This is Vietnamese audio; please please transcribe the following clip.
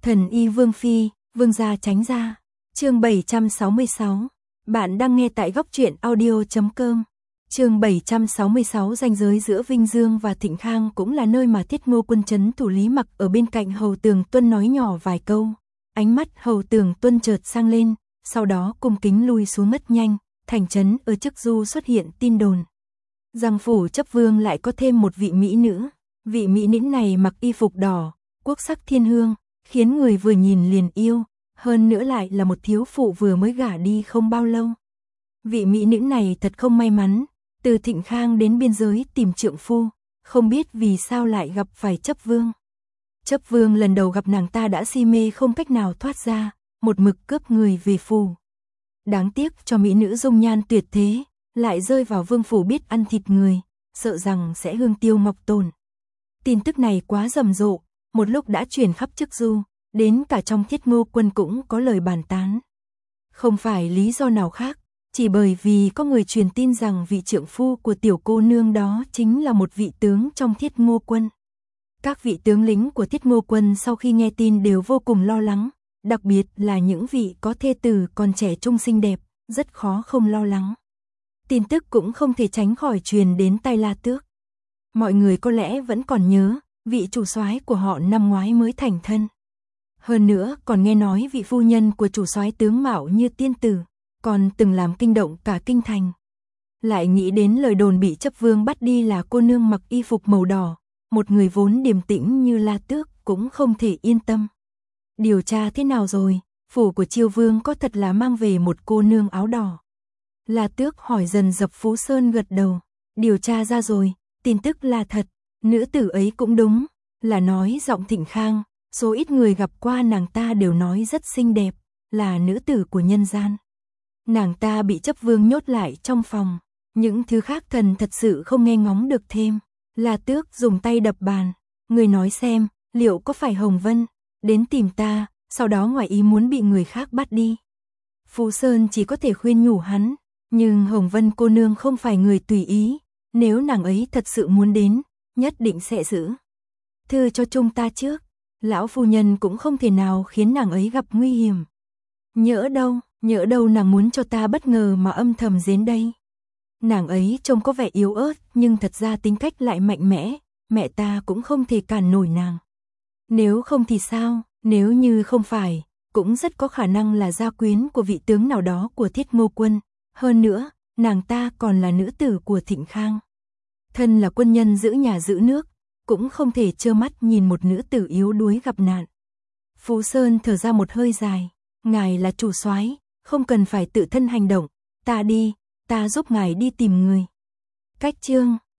Thần y Vương Phi, Vương gia tránh ra. Chương 766. Bạn đang nghe tại góc truyện audio.com. Chương 766. Ranh giới giữa Vinh Dương và Thịnh Khang cũng là nơi mà Thiết Ngô Quân trấn thủ Lý Mặc ở bên cạnh Hầu Tường Tuân nói nhỏ vài câu. Ánh mắt Hầu Tường Tuân chợt sang lên, sau đó cung kính lui xuống mất nhanh. Thành trấn ở Chức Du xuất hiện tin đồn rằng phủ chấp vương lại có thêm một vị mỹ nữ. Vị mỹ nữ này mặc y phục đỏ, quốc sắc thiên hương, khiến người vừa nhìn liền yêu, hơn nữa lại là một thiếu phụ vừa mới gả đi không bao lâu. Vị mỹ nữ này thật không may mắn, từ Thịnh Khang đến biên giới tìm trượng phu, không biết vì sao lại gặp phải chấp vương. Chấp vương lần đầu gặp nàng ta đã si mê không cách nào thoát ra, một mực cướp người về phủ. Đáng tiếc cho mỹ nữ dung nhan tuyệt thế, lại rơi vào vương phủ biết ăn thịt người, sợ rằng sẽ hương tiêu ngọc tồn. Tin tức này quá rầm rộ, một lúc đã truyền khắp Chức Du, đến cả trong Thiết Ngô Quân cũng có lời bàn tán. Không phải lý do nào khác, chỉ bởi vì có người truyền tin rằng vị trượng phu của tiểu cô nương đó chính là một vị tướng trong Thiết Ngô Quân. Các vị tướng lĩnh của Thiết Ngô Quân sau khi nghe tin đều vô cùng lo lắng, đặc biệt là những vị có thê tử còn trẻ trung xinh đẹp, rất khó không lo lắng. Tin tức cũng không thể tránh khỏi truyền đến tai La Tước. Mọi người có lẽ vẫn còn nhớ, vị chủ soái của họ năm ngoái mới thành thân. Hơn nữa còn nghe nói vị phu nhân của chủ soái tướng mạo như tiên tử, còn từng làm kinh động cả kinh thành. Lại nghĩ đến lời đồn bị chấp vương bắt đi là cô nương mặc y phục màu đỏ, một người vốn điềm tĩnh như La Tước cũng không thể yên tâm. Điều tra thế nào rồi, phủ của Chiêu Vương có thật là mang về một cô nương áo đỏ? La Tước hỏi. Dần Dập Phú Sơn gật đầu, điều tra ra rồi, tin tức là thật, nữ tử ấy cũng đúng, là nói giọng Thịnh Khang, số ít người gặp qua nàng ta đều nói rất xinh đẹp, là nữ tử của nhân gian. Nàng ta bị chấp vương nhốt lại trong phòng, những thứ khác thần thật sự không nghe ngóng được thêm. La Tước dùng tay đập bàn, người nói xem, liệu có phải Hồng Vân đến tìm ta, sau đó ngoài ý muốn bị người khác bắt đi. Phú Sơn chỉ có thể khuyên nhủ hắn, nhưng Hồng Vân cô nương không phải người tùy ý, nếu nàng ấy thật sự muốn đến, nhất định sẽ giữ thư cho chúng ta trước. Lão phu nhân cũng không thể nào khiến nàng ấy gặp nguy hiểm. Nhỡ đâu nàng muốn cho ta bất ngờ mà âm thầm đến đây. Nàng ấy trông có vẻ yếu ớt nhưng thật ra tính cách lại mạnh mẽ, mẹ ta cũng không thể cản nổi nàng. Nếu không thì sao, nếu như không phải, cũng rất có khả năng là gia quyến của vị tướng nào đó của Thiết Ngô Quân. Hơn nữa, nàng ta còn là nữ tử của Thịnh Khang. Thân là quân nhân giữ nhà giữ nước, cũng không thể trơ mắt nhìn một nữ tử yếu đuối gặp nạn. Phú Sơn thở ra một hơi dài, ngài là chủ soái, không cần phải tự thân hành động, ta đi, ta giúp ngài đi tìm người. Cách chương